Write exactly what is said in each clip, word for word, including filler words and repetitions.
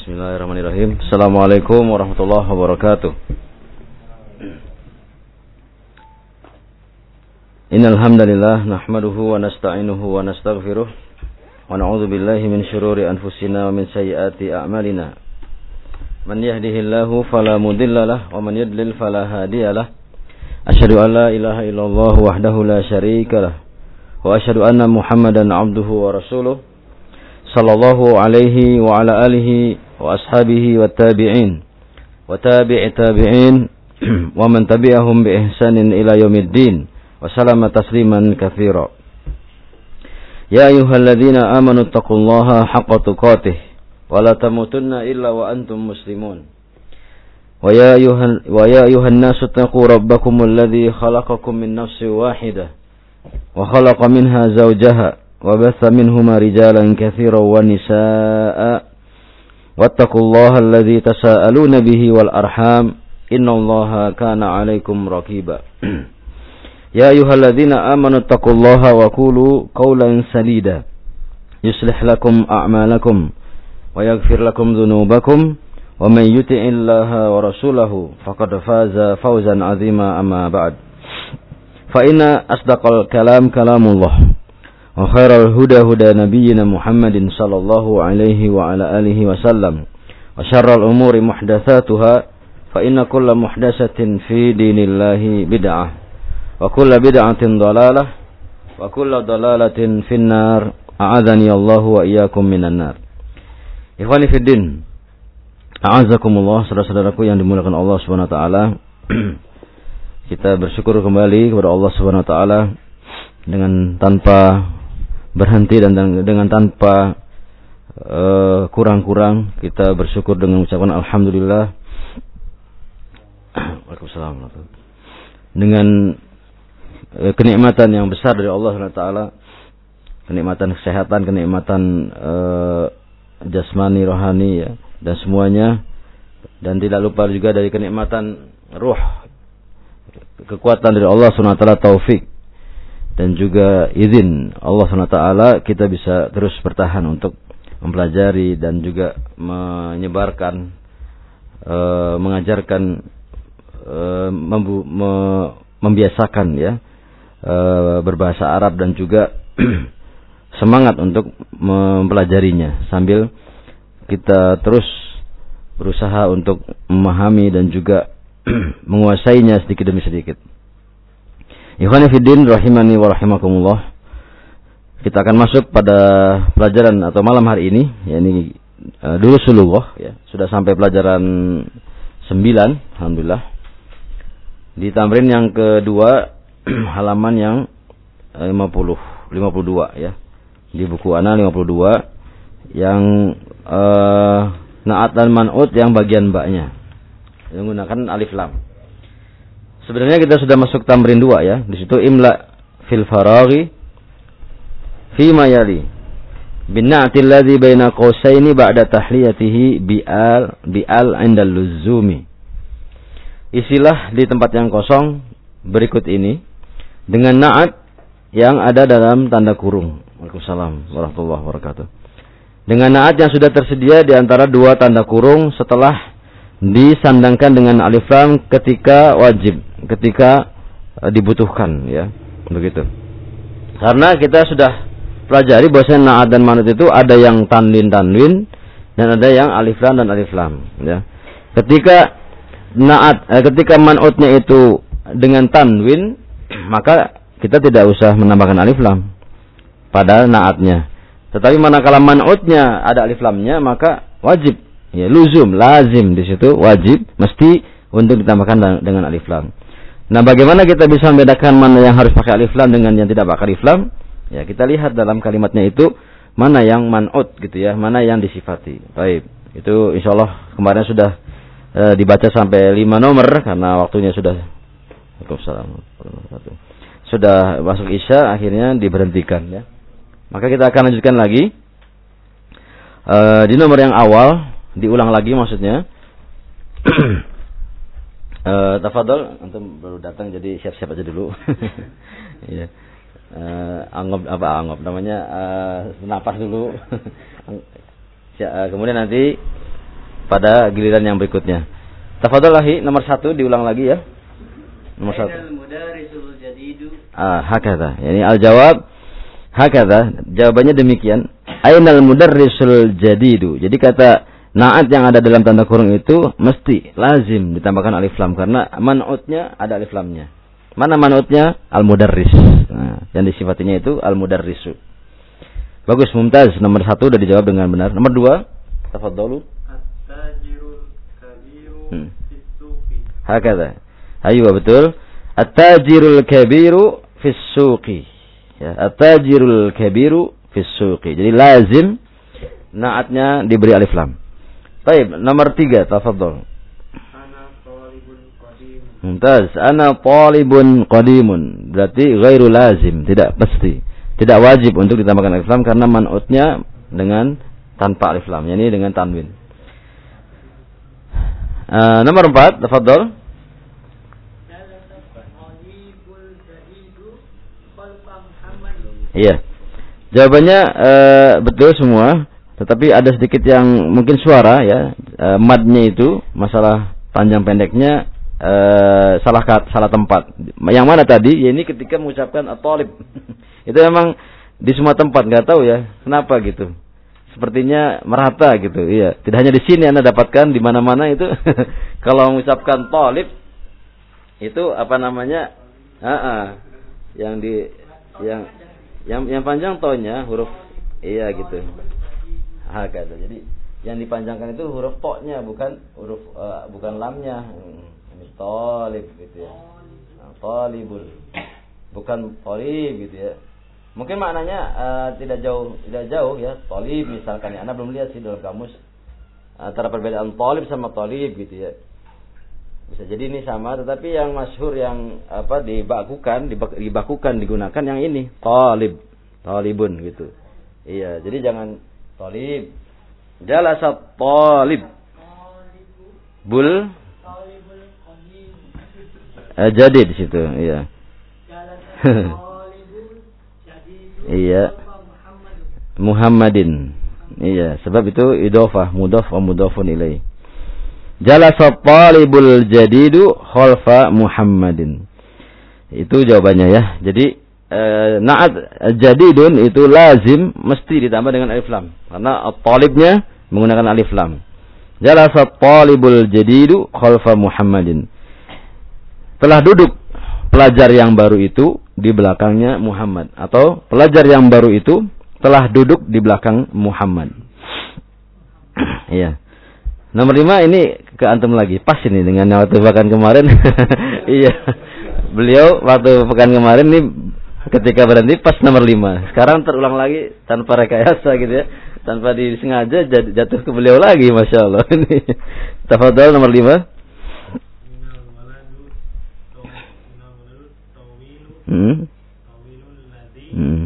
Bismillahirrahmanirrahim. Assalamualaikum warahmatullahi wabarakatuh. Innal hamdalillah nahmaduhu wa nasta'inuhu wa nastaghfiruh wa na'udzu billahi min shururi anfusina wa min sayyiati a'malina. Man yahdihillahu fala mudhillalah wa man yudlil fala hadiyalah. Asyhadu an la ilaha illallah wahdahu la syarikalah wa asyhadu anna Muhammadan 'abduhu wa rasuluh. Sallallahu alaihi wa ala alihi wa ashabihi wa tabi'in wa tabi'i tabi'in wa man tabi'ahum bi ihsanin ila yaumiddin wa salama tasliman katsira. Ya ayyuhalladzina amanu taqullaha haqqa tuqatih wa la tamutunna illa wa antum muslimun. Wa ya ayyuhan wa ya ayyuhan nasu taqu rabbakumul ladzi khalaqakum min nafsin wahidah wa khalaqa minha zawjaha وبث منهما رجالا كثيرا ونساء واتقوا الله الذي تساءلون به والأرحام إن الله كان عليكم رقيبا يا أيها الذين آمنوا اتقوا الله وقولوا قولا سديدا يصلح لكم أعمالكم ويغفر لكم ذنوبكم ومن يطع الله ورسوله فقد فاز فوزا عظيما أما بعد فإن أصدق الكلام كلام الله وخير الهدى هدى نبينا محمد صلى الله عليه وعلى آله وسلم وشر الأمور محدثاتها فإن كل محدثة في دين الله بدعة وكل بدعة ضلالة وكل ضلالة في النار أعاذني الله وإياكم من النار. Ikhwani fi din, a'azakumullah, saudara-saudaraku yang dimuliakan Allah Subhanahu wa taala. Kita bersyukur kembali kepada Allah Subhanahu wa taala dengan tanpa berhenti dan dengan tanpa uh, kurang-kurang. Kita bersyukur dengan ucapan alhamdulillah. Waalaikumsalam. Dengan uh, kenikmatan yang besar dari Allah Subhanahu wa taala, kenikmatan kesehatan, kenikmatan uh, jasmani, rohani ya, dan semuanya, dan tidak lupa juga dari kenikmatan ruh, kekuatan dari Allah Subhanahu wa taala, taufik dan juga izin Allah subhanahu wa taala, kita bisa terus bertahan untuk mempelajari dan juga menyebarkan, e, mengajarkan, e, membu, me, membiasakan ya e, berbahasa Arab dan juga semangat untuk mempelajarinya sambil kita terus berusaha untuk memahami dan juga menguasainya sedikit demi sedikit. Ikhwani fiddin rahimani wa rahimakumullah. Kita akan masuk pada pelajaran atau malam hari ini, yakni uh, dulu sulughah ya. Sudah sampai pelajaran sembilan, alhamdulillah. Di tamrin yang kedua halaman yang lima puluh, lima puluh dua ya. Di buku ana lima puluh dua yang uh, na'at dan man'ut yang bagian ba-nya menggunakan alif lam. Sebenarnya kita sudah masuk tamrin dua ya. Di situ imla fil faraghi fi ma yali bin na'ti alladhi baina qausaini ba'da tahliyatihi bi'al bi'al 'inda luzumi. Isilah di tempat yang kosong berikut ini dengan na'at yang ada dalam tanda kurung. Waalaikumsalam warahmatullahi wabarakatuh. Dengan na'at yang sudah tersedia di antara dua tanda kurung setelah disandangkan dengan alif lam ketika wajib, ketika uh, dibutuhkan ya, begitu. Karena kita sudah pelajari bahwasanya na'at dan man'ut itu ada yang tanwin tanwin dan ada yang alif lam dan alif lam ya. Ketika na'at eh, ketika man'utnya itu dengan tanwin, maka kita tidak usah menambahkan alif lam pada na'atnya. Tetapi manakala man'utnya ada alif lamnya, maka wajib ya, luzum, lazim di situ, wajib, mesti untuk ditambahkan dengan alif lam. Nah, bagaimana kita bisa membedakan mana yang harus pakai alif lam dengan yang tidak pakai alif lam? Ya, kita lihat dalam kalimatnya itu mana yang man'ut gitu ya, mana yang disifati. Baik, itu insyaallah kemarin sudah e, dibaca sampai lima nomor karena waktunya sudah sudah masuk isya, akhirnya diberhentikan ya. Maka kita akan lanjutkan lagi e, di nomor yang awal. Diulang lagi maksudnya. uh, Tafadhol, antum baru datang jadi siap-siap aja dulu. Ya. Uh, anggap apa anggap namanya uh, napas dulu. Kemudian nanti pada giliran yang berikutnya. Tafadhalahi nomor satu diulang lagi ya. Nomor satu. Ah, hakadha. Yani al-jawab hakadha. Jawabannya demikian. Ainal mudarrisul jadidu. Jadi kata na'at yang ada dalam tanda kurung itu mesti lazim ditambahkan alif lam karena man'utnya ada alif lamnya. Mana man'utnya? Al-mudarris. Nah, yang disifatinya itu al-mudarrisu. Bagus, mumtaz. Nomor satu sudah dijawab dengan benar. Nomor dua, tafadhalu. At-tajirul kabiru hmm. fis-suqi. Hakadha. Ayo betul. At-tajirul kabiru fis-suqi. Ya, at-tajirul kabiru fis-suqi. Jadi lazim naatnya diberi alif lam. Baik, nomor tiga, tafadhal. Ana talibun qadim. Mumtaz. Ana talibun qadimun. Berarti ghairu lazim, tidak pasti. Tidak wajib untuk ditambahkan alif lam karena man'utnya dengan tanpa alif lam, yakni dengan tanwin. Uh, nomor empat, tafadhal. Iya. Jawabannya uh, betul semua, tetapi ada sedikit yang mungkin suara ya, uh, madnya itu masalah panjang pendeknya uh, salah salah tempat. Yang mana tadi? Ya ini ketika mengucapkan at-talib. Itu memang di semua tempat, nggak tahu ya kenapa gitu. Sepertinya merata gitu. Iya, tidak hanya di sini Anda dapatkan, di mana-mana itu kalau mengucapkan talib itu apa namanya? Uh-uh, yang di yang Yang yang panjang tonya huruf iya gitu. Ha kata. Jadi yang dipanjangkan itu huruf to-nya bukan huruf uh, bukan lamnya. Ini talib gitu ya. Nah, talibul. Bukan talib gitu ya. Mungkin maknanya uh, tidak jauh tidak jauh ya. Talib misalkan ya. Anda belum lihat sih dalam kamus antara perbedaan talib sama talib gitu ya. Bisa jadi ini sama, tetapi yang masyhur yang apa dibakukan, dibakukan digunakan yang ini, talib, talibun gitu. Iya, jadi jangan talib. Jalasa talib. Bul eh, jadi di situ, iya. Iya. Muhammadin. Iya, sebab itu idhofah, mudhaf wa mudhafun ilaih. Jalasa talibul jadidu khalfa Muhammadin. Itu jawabannya ya. Jadi e, na'at jadidun itu lazim mesti ditambah dengan alif lam karena talibnya menggunakan alif lam. Jalasa talibul jadidu khalfa Muhammadin. Telah duduk pelajar yang baru itu di belakangnya Muhammad, atau pelajar yang baru itu telah duduk di belakang Muhammad. Iya. Nomor lima ini ke antum lagi. Pas ini dengan waktu pekan kemarin. Iya. Beliau waktu pekan kemarin ini ketika berhenti pas nomor lima. Sekarang terulang lagi tanpa rekayasa gitu ya. Tanpa disengaja jatuh ke beliau lagi. Masya Allah. Tafadhal nomor lima. Hmm. Hmm.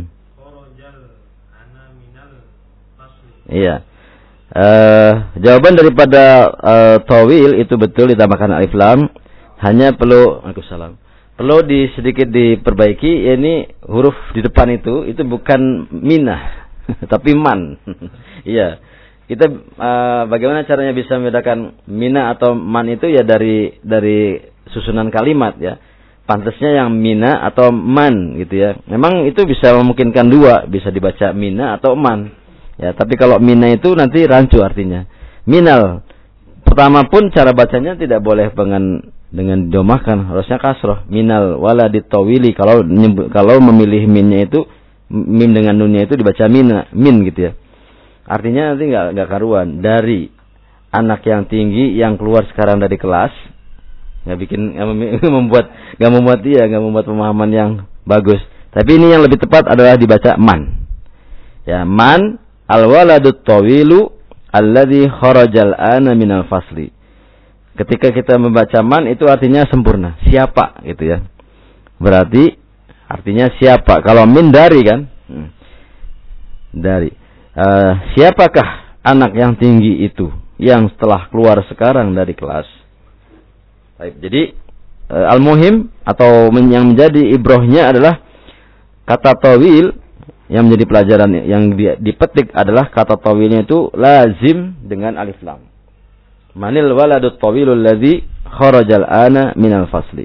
Iya. Uh, jawaban daripada uh, tawil itu betul ditambahkan alif lam, hanya perlu Waalaikumsalam. Perlu di sedikit diperbaiki, yakni huruf di depan itu itu bukan minah tapi man. Iya. Kita uh, bagaimana caranya bisa membedakan minah atau man itu ya dari dari susunan kalimat ya. Pantasnya yang mina atau man gitu ya. Memang itu bisa memungkinkan dua, bisa dibaca mina atau man. Ya, tapi kalau mina itu nanti rancu artinya. Minal. Pertama pun cara bacanya tidak boleh dengan dengan domahkan, harusnya kasroh. Minal waladit tawili. Kalau kalau memilih minnya itu mim dengan nunnya itu dibaca mina, min gitu ya. Artinya nanti enggak enggak karuan. Dari anak yang tinggi yang keluar sekarang dari kelas, enggak bikin enggak membuat enggak membuat dia enggak membuat pemahaman yang bagus. Tapi ini yang lebih tepat adalah dibaca man. Ya, man al-waladut tawilu alladhi kharajal ana minal fasli. Ketika kita membaca man itu artinya sempurna, siapa gitu ya. Berarti artinya siapa. Kalau min dari kan? Hmm. Dari. Uh, siapakah anak yang tinggi itu yang setelah keluar sekarang dari kelas? Baik, jadi uh, al-muhim atau yang menjadi ibrohnya adalah kata tawil. Yang menjadi pelajaran yang dipetik adalah kata tawilnya itu lazim dengan alif lam. Manil waladut tawilul ladzi kharajal ana minal fasli.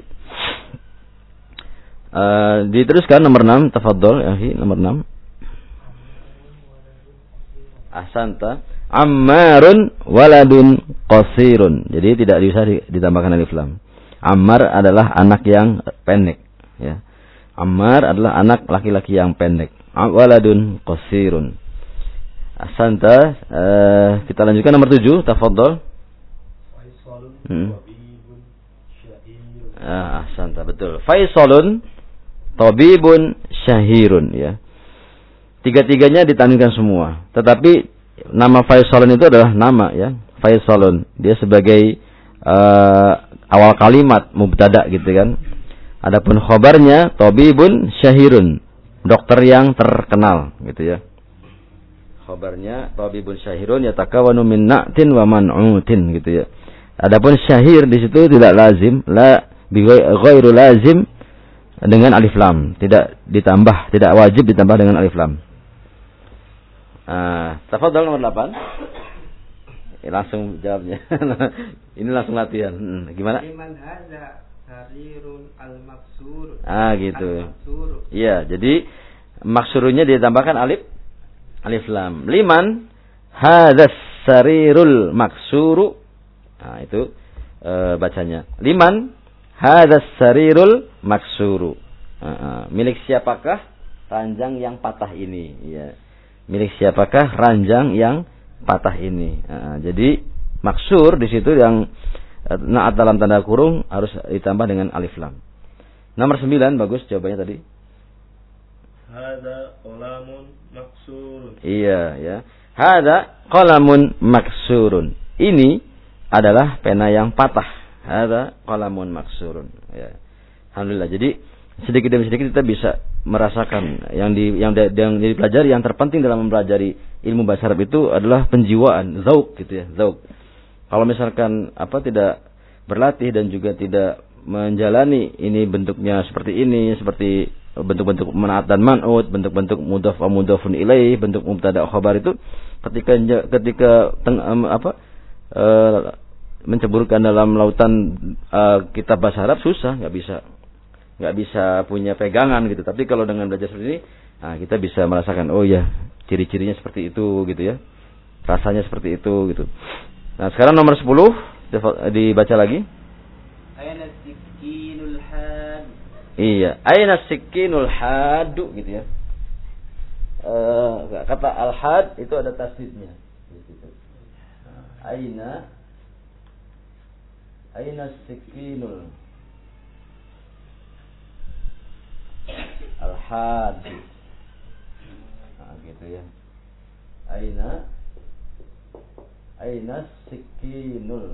Uh, diteruskan nomor enam, tafadhol ya, nomor enam. Ahsanta. Ammarun waladun qasirun. Jadi tidak bisa ditambahkan alif lam. Ammar adalah anak yang pendek, ya. Ammar adalah anak laki-laki yang pendek. Waladun qasirun. Ahsanta. Uh, kita lanjutkan nomor tujuh, tafadhol. Hmm. Ah, ahsanta, betul. Faisalun tabibun syahirun, ya. Tiga-tiganya ditanwinkan semua. Tetapi nama Faisalun itu adalah nama, ya. Faisalun, dia sebagai uh, awal kalimat mubtada gitu kan. Adapun khobarnya tabibun syahirun, dokter yang terkenal gitu ya. Khobarnya tabibun syahirun yatakawanu min na'tin wa man'utin gitu ya. Adapun syahir di situ tidak lazim, la bi ghairu lazim dengan alif lam, tidak ditambah, tidak wajib ditambah dengan alif lam. Ah, tafadhol nomor delapan. Eh, langsung jawabnya. Ini langsung latihan. Hmm, gimana? Liman hadza sarirun al-maksur. Ah, gitu. Iya, jadi maksurunnya ditambahkan alif alif lam. Liman hadza sarirul maksuru. Nah, itu e, bacanya. Liman hadza sarirul maksuru. Uh, milik siapakah ranjang yang patah ini? Ya. Milik siapakah ranjang yang patah ini? Uh, jadi maksur di situ yang uh, naat dalam tanda kurung harus ditambah dengan alif lam. Nomor sembilan, bagus jawabannya tadi. Hadza qalamun maksurun. Iya, ya. Hadza qalamun maksurun. Ini adalah pena yang patah. Hadza qalamun maksurun. Ya. Alhamdulillah. Jadi sedikit demi sedikit kita bisa merasakan yang di yang yang dipelajari, yang terpenting dalam mempelajari ilmu bahasa Arab itu adalah penjiwaan, zauq gitu ya, zauq. Kalau misalkan apa tidak berlatih dan juga tidak menjalani ini bentuknya seperti ini, seperti bentuk-bentuk manaat dan man'ut, bentuk-bentuk mudhaf wa mudhafun ilaih, bentuk mubtada khabar itu ketika ketika teng, apa e, menceburkan dalam lautan e, kitab bahasa Arab susah, nggak bisa nggak bisa punya pegangan gitu. Tapi kalau dengan belajar seperti ini, nah, kita bisa merasakan, oh ya, ciri-cirinya seperti itu gitu ya, rasanya seperti itu gitu. Nah, sekarang nomor sepuluh dibaca lagi. Aina sikinul had. Iya, aina sikinul hadu gitu ya. E, kata al-had itu ada tasdidnya. Aina aina sikinul al-had. Nah, gitu ya. Aina aina sikinul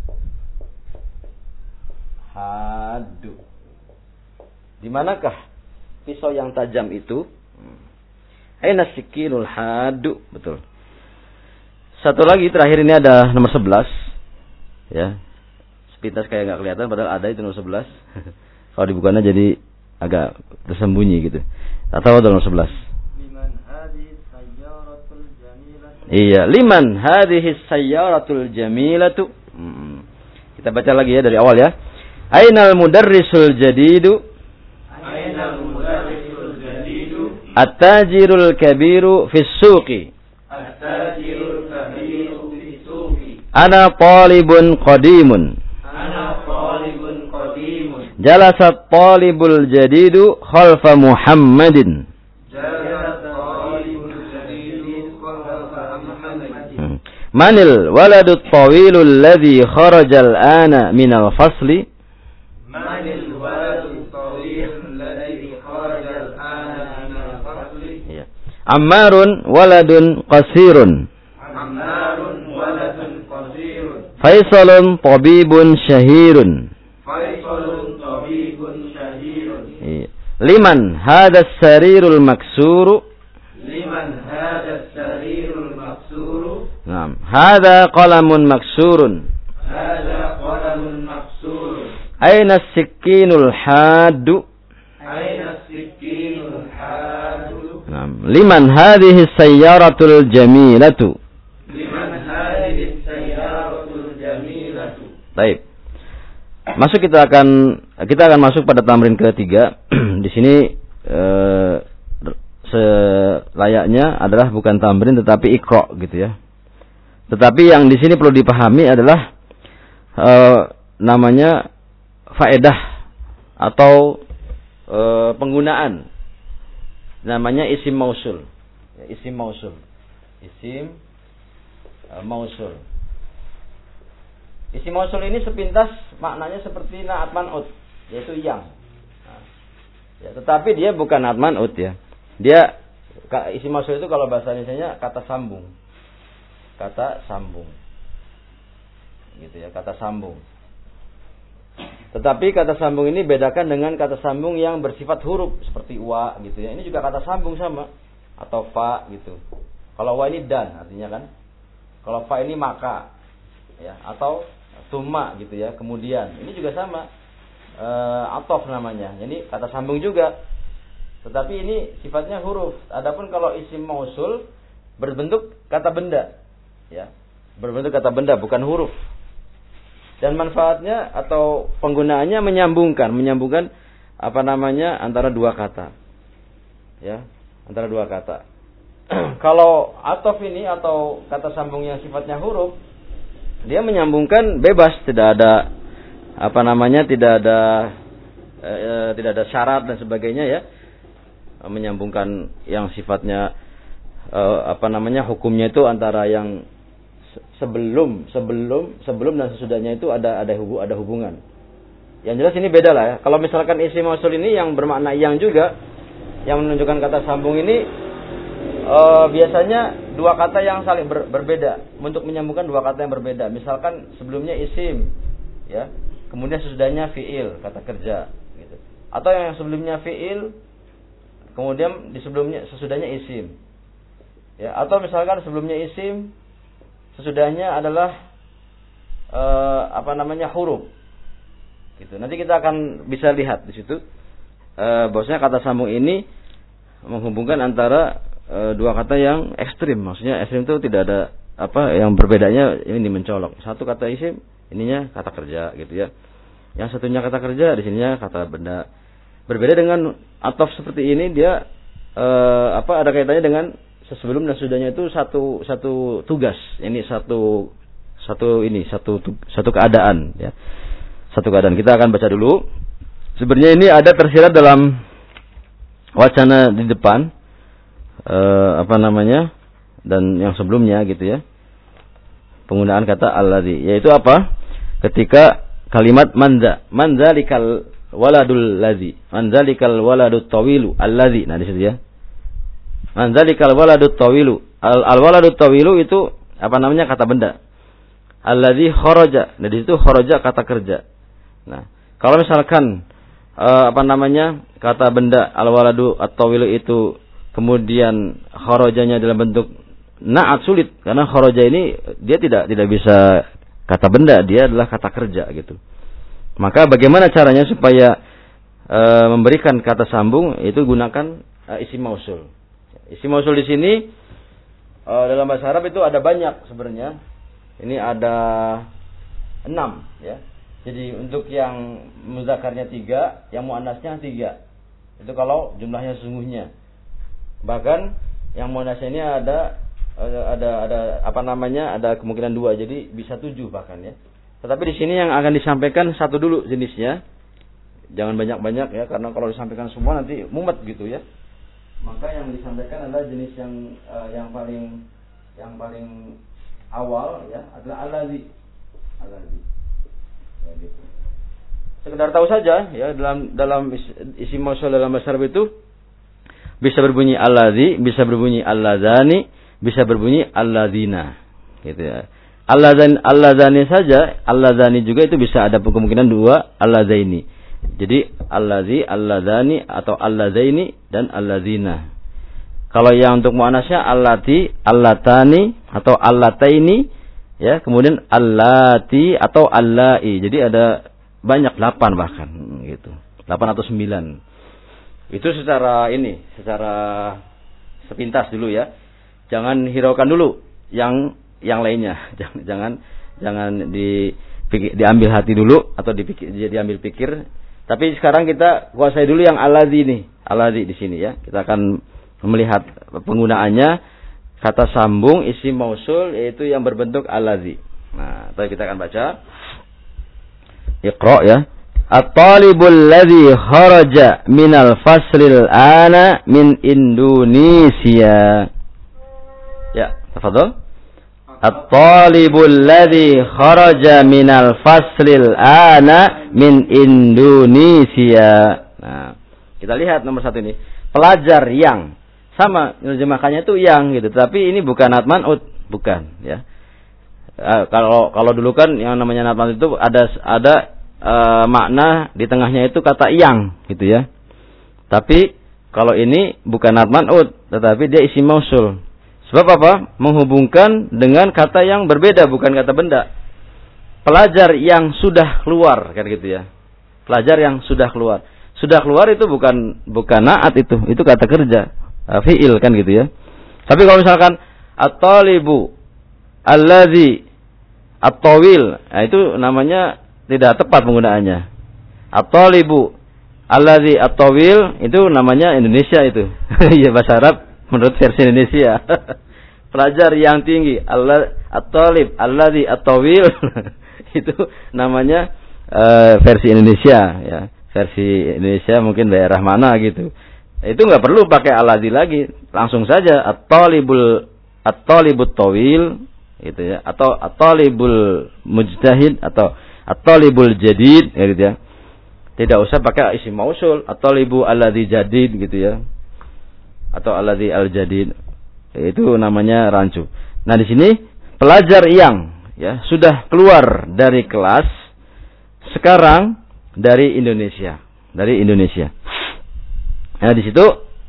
hadu. Di manakah pisau yang tajam itu? Aina sikinul hadu, betul. Satu lagi terakhir ini ada nomor sebelas. Ya. Sepintas kayak enggak kelihatan padahal ada itu nomor sebelas. Kalau dibukanya jadi agak tersembunyi gitu. Atau ada nomor sebelas. Liman hadhihi sayyaratul jamilatu. Iya, liman hadhihi sayyaratul jamilatu. Hmm. Kita baca lagi ya dari awal ya. Ainal mudarrisul jadidu. Ainal mudarrisul jadidu. At-tajirul kabiru fis suqi. At-tajirul kabiru fis suqi. Ana talibun qadimun. Ana talibun qadimun. Jalasat talibul jadidu khalfa Muhammadin. Jalasat talibul jadidu khalfa Muhammadin. Manil waladut tawilul ladzi kharajal ana minal fasli. Manil waladut tawilul ladzi kharajal ana minal fasli. Ammarun waladun qasirun. Ammarun waladun qasirun. Faisalun tabibun syahirun. Faisalun tabibun syahirun. Liman hadha sarirul maksuru. Liman hadha sarirul maksuru. Naam, hadha qalamun maksurun. Hadha qalamun maksurun. Aina sikinul hadu. Aina sikinul hadu. Naam, liman hadhihi sayyaratul jamilatu. Liman hadhihi sayyaratul jamilatu. Baik. Masuk kita akan kita akan masuk pada tamrin ketiga. Di sini eh, selayaknya adalah bukan tamrin tetapi iqra gitu ya. Tetapi yang di sini perlu dipahami adalah eh, namanya faedah atau eh, penggunaan namanya isim mausul. Ya, isim mausul. Isim eh, mausul. Isim mausul ini sepintas maknanya seperti na'at man'ut, yaitu yang. Nah, ya, tetapi dia bukan na'at man'ut ya. Dia isim mausul itu kalau bahasa Indonesianya kata sambung. Kata sambung. Gitu ya, kata sambung. Tetapi kata sambung ini bedakan dengan kata sambung yang bersifat huruf seperti wa gitu ya. Ini juga kata sambung sama atau fa gitu. Kalau wa ini dan artinya kan. Kalau fa ini maka ya, atau tuma gitu ya, kemudian ini juga sama e, atof namanya, ini kata sambung juga, tetapi ini sifatnya huruf. Adapun kalau isim mausul berbentuk kata benda ya, berbentuk kata benda bukan huruf, dan manfaatnya atau penggunaannya menyambungkan menyambungkan apa namanya antara dua kata ya, antara dua kata. Kalau atof ini atau kata sambung yang sifatnya huruf, dia menyambungkan bebas, tidak ada apa namanya, tidak ada e, e, tidak ada syarat dan sebagainya ya. Menyambungkan yang sifatnya e, apa namanya hukumnya itu antara yang sebelum sebelum sebelum dan sesudahnya itu ada ada hubung, ada hubungan. Yang jelas ini beda lah ya. Kalau misalkan isim mausul ini yang bermakna yang juga, yang menunjukkan kata sambung ini Uh, biasanya dua kata yang saling ber, berbeda untuk menyambungkan dua kata yang berbeda. Misalkan sebelumnya isim, ya, kemudian sesudahnya fiil, kata kerja, gitu. Atau yang sebelumnya fiil, kemudian di sebelumnya sesudahnya isim, ya. Atau misalkan sebelumnya isim, sesudahnya adalah uh, apa namanya huruf, gitu. Nanti kita akan bisa lihat di situ, uh, bahwasanya kata sambung ini menghubungkan antara E, dua kata yang ekstrim, maksudnya ekstrim itu tidak ada apa yang berbedanya, ini mencolok. Satu kata isim, ininya kata kerja gitu ya. Yang satunya kata kerja, di sininya kata benda. Berbeda dengan atof seperti ini, dia e, apa ada kaitannya dengan sebelum dan sudahnya itu satu satu tugas. Ini satu satu ini satu satu keadaan ya. Satu keadaan. Kita akan baca dulu. Sebenarnya ini ada tersirat dalam wacana di depan. Uh, apa namanya dan yang sebelumnya gitu ya, penggunaan kata alladzi, yaitu apa, ketika kalimat manza manzalikal waladul ladzi, manzalikal waladut tawilu alladzi, nah di situ ya, manzalikal waladut tawilu, al, al waladut tawilu itu apa namanya kata benda, alladzi kharaja, nah di situ kharaja kata kerja. Nah kalau misalkan uh, apa namanya kata benda al waladu at tawilu itu kemudian kharajanya dalam bentuk na'at, sulit karena kharaja ini dia tidak tidak bisa kata benda, dia adalah kata kerja gitu. Maka bagaimana caranya supaya e, memberikan kata sambung, itu gunakan e, isim mausul. Isim mausul di sini e, dalam bahasa Arab itu ada banyak sebenarnya. Ini ada enam ya. Jadi untuk yang muzakarnya tiga, yang muannasnya tiga. Itu kalau jumlahnya sesungguhnya. Bahkan yang muannasnya ini ada ada ada apa namanya ada kemungkinan dua, jadi bisa tujuh bahkan ya. Tetapi di sini yang akan disampaikan satu dulu jenisnya, jangan banyak-banyak ya, karena kalau disampaikan semua nanti mumet gitu ya. Maka yang disampaikan adalah jenis yang uh, yang paling yang paling awal ya adalah alladzi, alladzi. Ya, gitu. Sekedar tahu saja ya, dalam dalam isim mausul dalam bahasa Arab itu bisa berbunyi alladzi, bisa berbunyi alladzani, bisa berbunyi alladzina. Gitu ya. Alladzani, alladzani saja, alladzani juga itu bisa ada kemungkinan dua, alladzaini. Jadi alladzi, alladzani atau alladzaini dan alladzina. Kalau yang untuk muannasnya allati, allatani atau allataini ya, kemudian allati atau allai. Jadi ada banyak, delapan bahkan gitu. delapan atau sembilan. Itu secara ini, secara sepintas dulu ya. Jangan hiraukan dulu yang yang lainnya. Jangan jangan jangan diambil hati dulu atau dipikir, diambil pikir. Tapi sekarang kita kuasai dulu yang alladzi nih, alladzi di sini ya. Kita akan melihat penggunaannya kata sambung isim mausul yaitu yang berbentuk alladzi. Nah, tadi kita akan baca. Iqra ya. At-talibul ladzi kharaja minal faslil ana min Indonesia. Ya, tafadhol. At-talibul ladzi kharaja minal faslil ana min Indonesia. Nah, kita lihat nomor satu ini. Pelajar yang sama terjemahkannya itu yang gitu, tapi ini bukan nat man'ut, bukan ya. Uh, kalau kalau dulu kan yang namanya nat man'ut itu ada ada uh, makna di tengahnya itu kata yang gitu ya. Tapi kalau ini bukan nat man'ut, tetapi dia isim mausul. Sebab apa? Menghubungkan dengan kata yang berbeda, bukan kata benda. Pelajar yang sudah keluar kan gitu ya. Pelajar yang sudah keluar. Sudah keluar itu bukan bukan naat itu, itu kata kerja, uh, fiil kan gitu ya. Tapi kalau misalkan at-talibu alladzi at-tawil, nah itu namanya tidak tepat penggunaannya. At-talibu alladzi at-tawil itu namanya Indonesia itu. Ya bahasa Arab menurut versi Indonesia. Pelajar yang tinggi, Allah at-talib alladzi at-tawil itu namanya uh, versi Indonesia ya. Versi Indonesia mungkin daerah mana gitu. Itu enggak perlu pakai alladzi lagi, langsung saja at-talibul at-talibut tawil gitu ya, atau at-talibul mujtahid atau at-talibul jadid ya gitu ya. Tidak usah pakai isim mausul, at-talibu alladzi jadid gitu ya. Atau alladzi al-jadid. Itu namanya rancu. Nah, di sini pelajar yang ya sudah keluar dari kelas sekarang dari Indonesia, dari Indonesia. Nah, di situ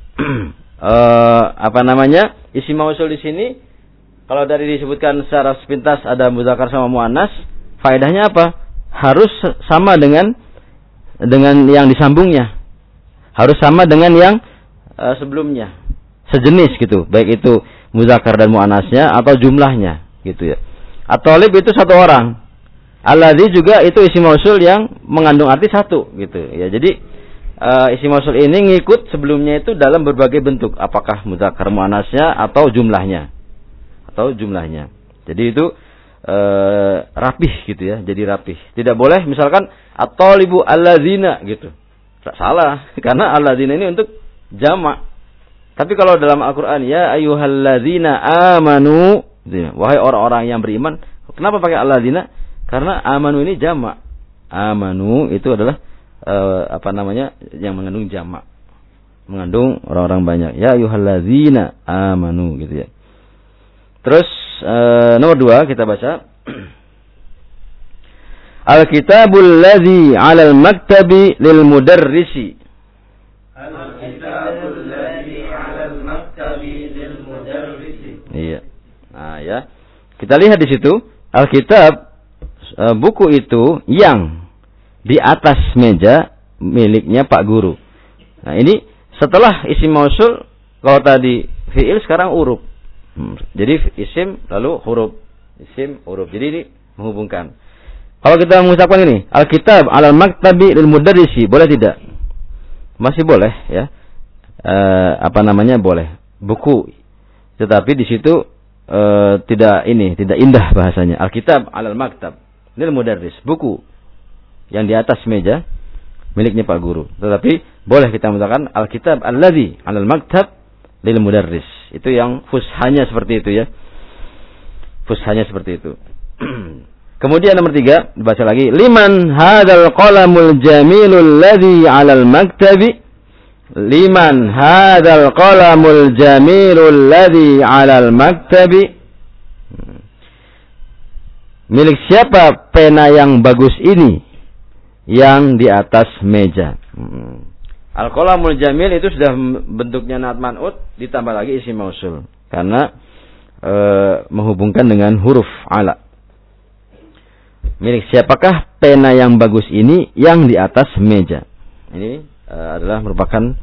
eh, apa namanya? Isim mausul di sini kalau dari disebutkan secara sepintas ada muzakkar sama muannas, faedahnya apa? Harus sama dengan dengan yang disambungnya. Harus sama dengan yang uh, sebelumnya. Sejenis gitu, baik itu muzakkar dan muannasnya atau jumlahnya gitu ya. At-talib itu satu orang. Alladzi juga itu isim mausul yang mengandung arti satu gitu ya. Jadi uh, isim mausul ini ngikut sebelumnya itu dalam berbagai bentuk, apakah muzakkar muannasnya atau jumlahnya. Atau jumlahnya. Jadi itu uh, rapih gitu ya, jadi rapih. Tidak boleh misalkan at-talibu alladzina gitu. Salah, karena alladzina ini untuk jamak. Tapi kalau dalam Al-Qur'an ya ayyuhalladzina amanu, wahai orang-orang yang beriman, kenapa pakai alladzina? Karena amanu ini jamak. Amanu itu adalah uh, apa namanya? Yang mengandung jamak. Mengandung orang-orang banyak. Ya ayyuhalladzina amanu gitu ya. Terus uh, nomor dua kita baca. Al-kitabul ladzi 'alal maktabi lil mudarrisi. Al-kitabul ladzi 'alal maktabi lil mudarrisi. Iya. Nah, ya. Kita lihat di situ, Alkitab buku itu yang di atas meja miliknya Pak Guru. Nah, ini setelah isim mausul, kalau tadi fiil sekarang huruf. Hmm. Jadi isim lalu huruf. Isim huruf. Jadi ini menghubungkan. Kalau kita mengucapkan ini, Alkitab 'alal maktabi lil mudarrisi, boleh tidak? Masih boleh ya. E, apa namanya? Boleh. Buku. Tetapi di situ e, tidak ini, tidak indah bahasanya. Alkitab 'alal maktab lil mudarris, buku yang di atas meja miliknya Pak Guru. Tetapi boleh kita mengatakan Alkitab alladzi 'alal maktab lil mudarris. Itu yang fushanya seperti itu ya. Fushanya seperti itu. Kemudian nomor tiga, dibaca lagi. Liman hadzal qalamul jamilul ladzi 'alal maktabi. Liman hadzal qalamul jamilul ladzi 'alal maktabi. Milik siapa pena yang bagus ini yang di atas meja? Al-qalamul jamil itu sudah bentuknya na'at man'ut ditambah lagi isim mausul karena e, menghubungkan dengan huruf ala. Milik siapakah pena yang bagus ini yang di atas meja? Ini uh, adalah merupakan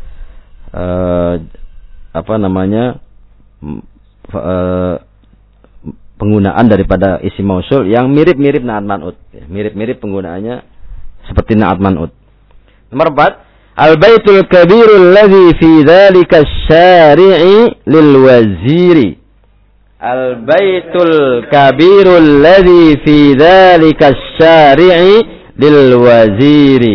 uh, apa namanya uh, penggunaan daripada isim mausul yang mirip-mirip na'at man'ut. Ya, mirip-mirip penggunaannya seperti na'at man'ut. Nomor empat, al-baitul kabirul ladzi fi dzalika syari'i lil waziri. Al-baitul kabirul ladzi fi dzalika syari'i lil waziri.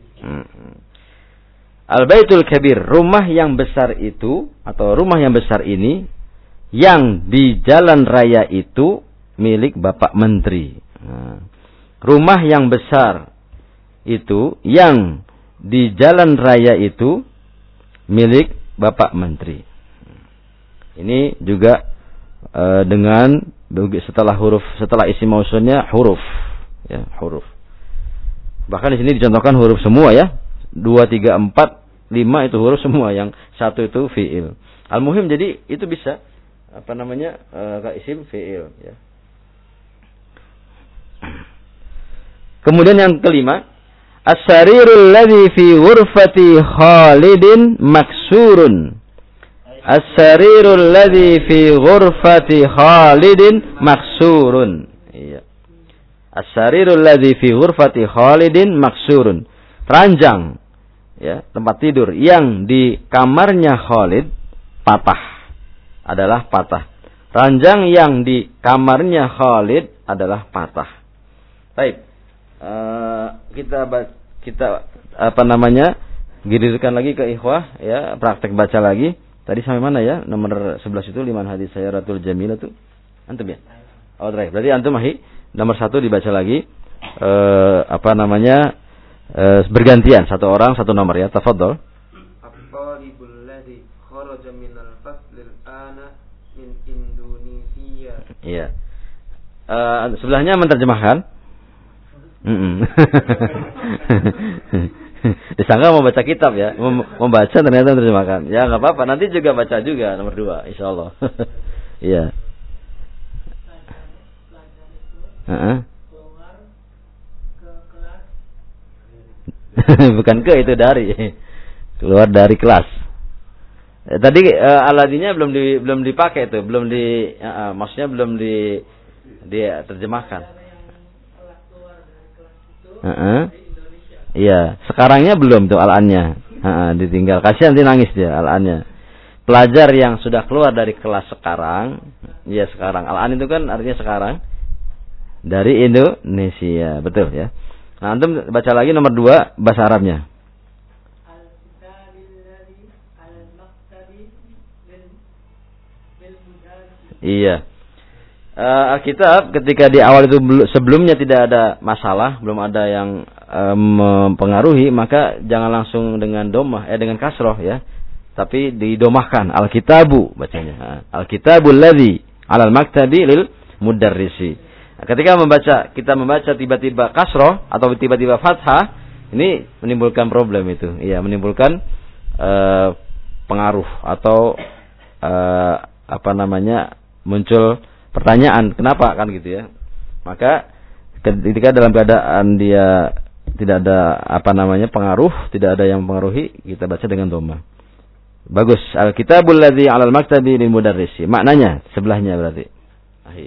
Al-baitul kabir, rumah yang besar itu atau rumah yang besar ini yang di jalan raya itu milik Bapak Menteri. Nah, rumah yang besar itu yang di jalan raya itu milik Bapak Menteri. Ini juga uh, dengan setelah huruf setelah isim mausulnya huruf, ya huruf. Bahkan di sini dicontohkan huruf semua ya, dua, tiga, empat, lima itu huruf semua, yang satu itu fiil. Al-muhim jadi itu bisa apa namanya uh, isim fiil ya. Kemudian yang kelima, as-sarirul ladzi fi ghurfati Khalidin maksurun. As-sarirul ladzi fi ghurfati Khalidin maksurun. Iya. As-sarirul ladzi fi ghurfati Khalidin maksurun. Ranjang ya, tempat tidur yang di kamarnya Khalid patah. Adalah patah. Ranjang yang di kamarnya Khalid adalah patah. Baik. Uh, kita kita apa namanya? Girirkan lagi ke ikhwah ya, praktek baca lagi. Tadi sampai mana ya? Nomor sebelas itu liman hadis sayaratul jamilah tuh. Antum ya? Oh, baik. Berarti antum mahi nomor satu dibaca lagi. Uh, apa namanya? Uh, bergantian satu orang satu nomor ya. Tafadhol. At-talibul ladzi kharaja minal faslil ana min Indonesia. Iya. Uh, sebelahnya menerjemahkan. Mm-mm. Disangka mau baca kitab ya, mau membaca ternyata menerjemahkan. Ya nggak apa-apa, nanti juga baca juga nomor dua, insya Allah. Iya. Uh-uh. Bukan ke, itu dari keluar dari kelas. Eh, tadi uh, aladinya belum di belum dipakai itu, belum di uh, uh, maksudnya belum di diterjemahkan. Uh-uh. Iya, sekarangnya belum tuh al-annya. Uh-uh, ditinggal. Kasihan nanti nangis dia al-annya. Pelajar yang sudah keluar dari kelas sekarang, ya sekarang. Al-an itu kan artinya sekarang. Dari Indonesia, betul ya. Nah, antum baca lagi nomor dua bahasa Arabnya. Iya. Uh, Alkitab ketika di awal itu sebelumnya tidak ada masalah, belum ada yang uh, mempengaruhi, maka jangan langsung dengan domah, eh dengan kasroh ya. Tapi didomahkan Alkitabu bacanya. Alkitabul ladzi 'alal maktabi lil mudarrisi. Ketika membaca, kita membaca tiba-tiba kasroh atau tiba-tiba fathah, ini menimbulkan problem itu. Iya, menimbulkan uh, pengaruh atau uh, apa namanya? Muncul pertanyaan, kenapa kan gitu ya. Maka ketika dalam keadaan dia tidak ada apa namanya pengaruh, tidak ada yang mempengaruhi, kita baca dengan dhamma. Bagus. Al-kitabul ladzi 'alal maktabi lil mudarrisi. Maknanya sebelahnya berarti. Ahi.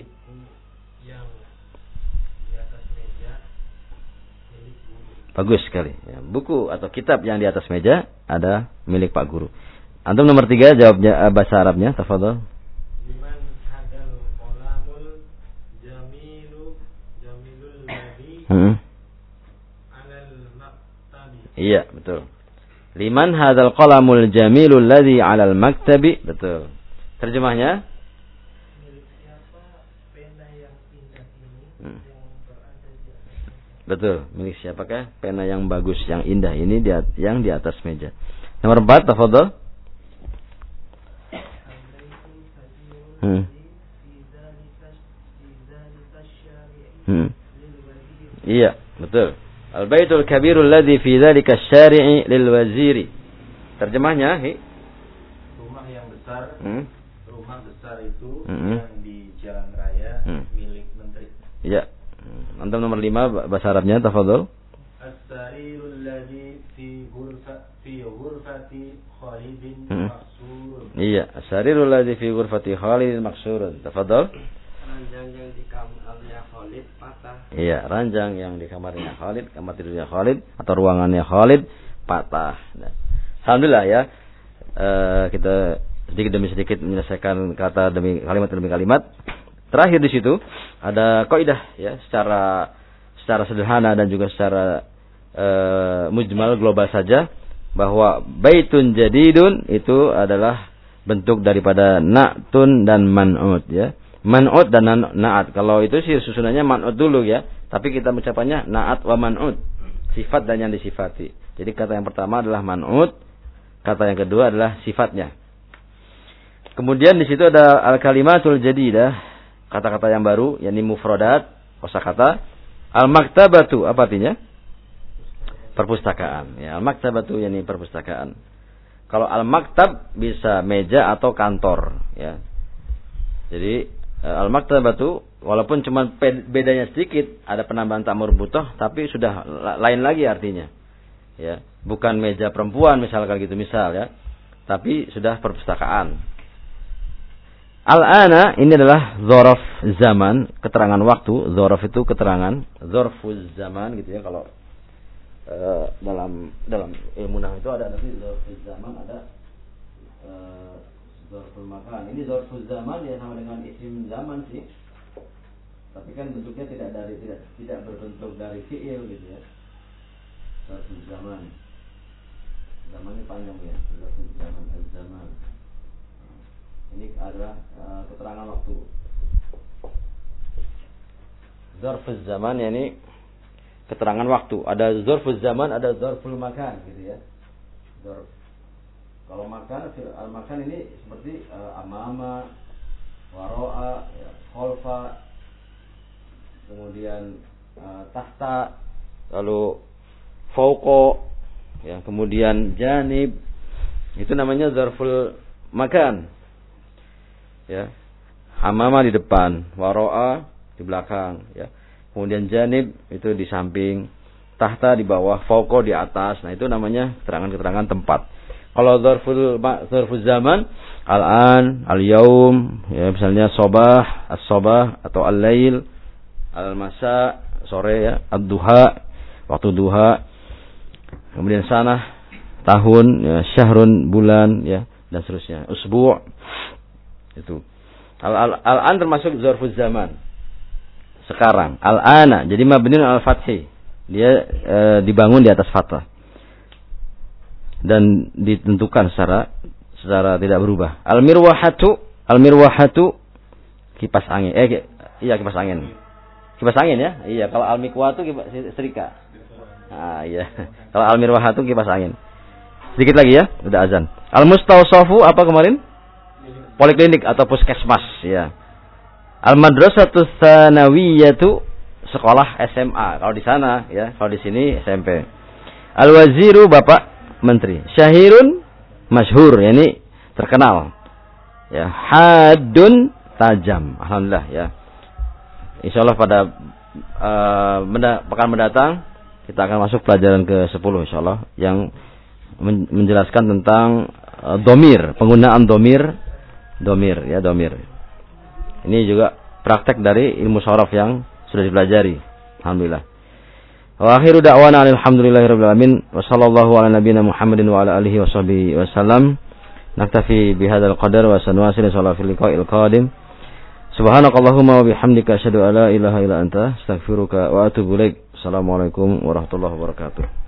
Bagus sekali. Ya, buku atau kitab yang di atas meja ada milik Pak Guru. Antum nomor tiga jawabnya bahasa Arabnya, tafadhol. Liman hadal qalamul jamilu jamilul ladzi Hmm. alal maktabi. Iya, betul. Liman hadal qalamul jamilul ladzi 'alal maktabi, betul. Terjemahnya? Milik siapa pena yang indah ini Hmm. yang berada di atas. Betul, milik siapakah pena yang bagus, yang indah ini di, yang di atas meja. Nomor empat, tafadhol. Hmm. Hmm. Iya, betul. Al-baitul kabirul ladzi fi dzalika asy-syari'i lil waziri. Terjemahnya, hi. Rumah yang besar, Hmm. rumah besar itu Hmm. yang di jalan raya Hmm. milik menteri. Iya. Antum nomor lima bahasa Arabnya, tafadhol. As-sarirul ladzi fi ghurfa fi ghurfati Khalidin Hmm. maksurun. Iya, as-sarirul ladzi fi ghurfati Khalid maksurun. Tafadhol. Ranjang ranjang di kamarnya Khalid patah. Iya, ranjang yang di kamarnya Khalid, kamar tidurnya Khalid atau ruangannya Khalid patah. Nah, alhamdulillah ya. Uh, kita sedikit demi sedikit menyelesaikan kata demi kalimat demi kalimat. Terakhir di situ ada kaidah ya, secara secara sederhana dan juga secara uh, mujmal global saja, bahwa baitun jadidun itu adalah bentuk daripada na'tun dan man'ut ya. Man'ut dan na'at. Kalau itu sih susunannya man'ut dulu ya, tapi kita mengucapkannya na'at wa man'ut. Sifat dan yang disifati. Jadi kata yang pertama adalah man'ut, kata yang kedua adalah sifatnya. Kemudian di situ ada al-kalimatul jadidah, kata-kata yang baru, yakni mufradat, kosakata. Al-maktabatu apa artinya? Perpustakaan. Ya, al-maktabatu yakni perpustakaan. Kalau al-maktab bisa meja atau kantor, ya. Jadi al-maktabatu walaupun cuma bedanya sedikit, ada penambahan tak marbuthah, tapi sudah lain lagi artinya. Ya, bukan meja perempuan misalkan gitu misal ya. Tapi sudah perpustakaan. Al-ana ini adalah dzaraf zaman, keterangan waktu. Dzaraf itu keterangan, dzarfuz zaman gitu ya. Kalau uh, dalam dalam ilmu nahwu itu ada nanti dzarfuz zaman, ada uh, dzarful makan. Ini dzarfuz zaman ya sama dengan isim zaman sih. Tapi kan bentuknya tidak dari tidak tidak berbentuk dari fiil gitu ya. Dzarfuz zaman. Zamannya panjang ya. Dzarfuz zaman, az-zaman. Ini adalah uh, keterangan waktu. Dzarfuz zaman yakni keterangan waktu. Ada dzarfuz zaman, ada dzarful makan gitu ya. Dzarf. Kalau makan, al-makan ini seperti uh, amama, waro'a, ya, khalfa, kemudian uh, tahta, lalu fauqa, ya, kemudian janib. Itu namanya dzarful makan. Ya, hamama di depan, waro'a di belakang, ya. Kemudian janib itu di samping, tahta di bawah, fauqa di atas. Nah, itu namanya keterangan-keterangan tempat. Kalau dzarful dzarful zaman, al-an, al-yaum, ya misalnya sobah, as-sobah atau al-lail, al-masa, sore ya, ad-duha, waktu duha. Kemudian sanah, tahun, ya, syahrun, bulan, ya, dan seterusnya. Usbu' itu. Al-an termasuk dzarfuz zaman. Sekarang, al-ana jadi mabniun al-fathi. Dia e, dibangun di atas fathah. Dan ditentukan secara secara tidak berubah. Al-mirwahatu, al-mirwahatu kipas angin. Eh iya kipas angin. Kipas angin ya? Iya, kalau al-mikwatu kipas setrika. Ah iya. Kalau al-mirwahatu kipas angin. Sedikit lagi ya, udah azan. Al-mustawsafu apa kemarin? Poliklinik atau puskesmas ya. Al-madrasatu tsanawiyatu sekolah S M A. Kalau di sana ya, kalau di sini S M P. Al-waziru bapak menteri. Syahirun masyhur, yakni terkenal. Ya, hadun tajam. Alhamdulillah ya. Insyaallah pada uh, menda- pekan mendatang kita akan masuk pelajaran ke sepuluh insyaallah yang men- menjelaskan tentang uh, domir, penggunaan domir. Domir ya, domir. Ini juga praktek dari ilmu sharaf yang sudah dipelajari. Alhamdulillah. Wa akhiru da'wana alhamdulillahirabbil alamin wa sallallahu ala nabiyyina Muhammadin wa ala alihi washabihi wasallam. Naktafi bihadzal qadar wa sanwasil sallallahu fil liqa'il qadim. Subhanakallahumma wa bihamdika asyhadu an la ilaha illa anta astaghfiruka wa atubu ilaik. Assalamualaikum warahmatullahi wabarakatuh.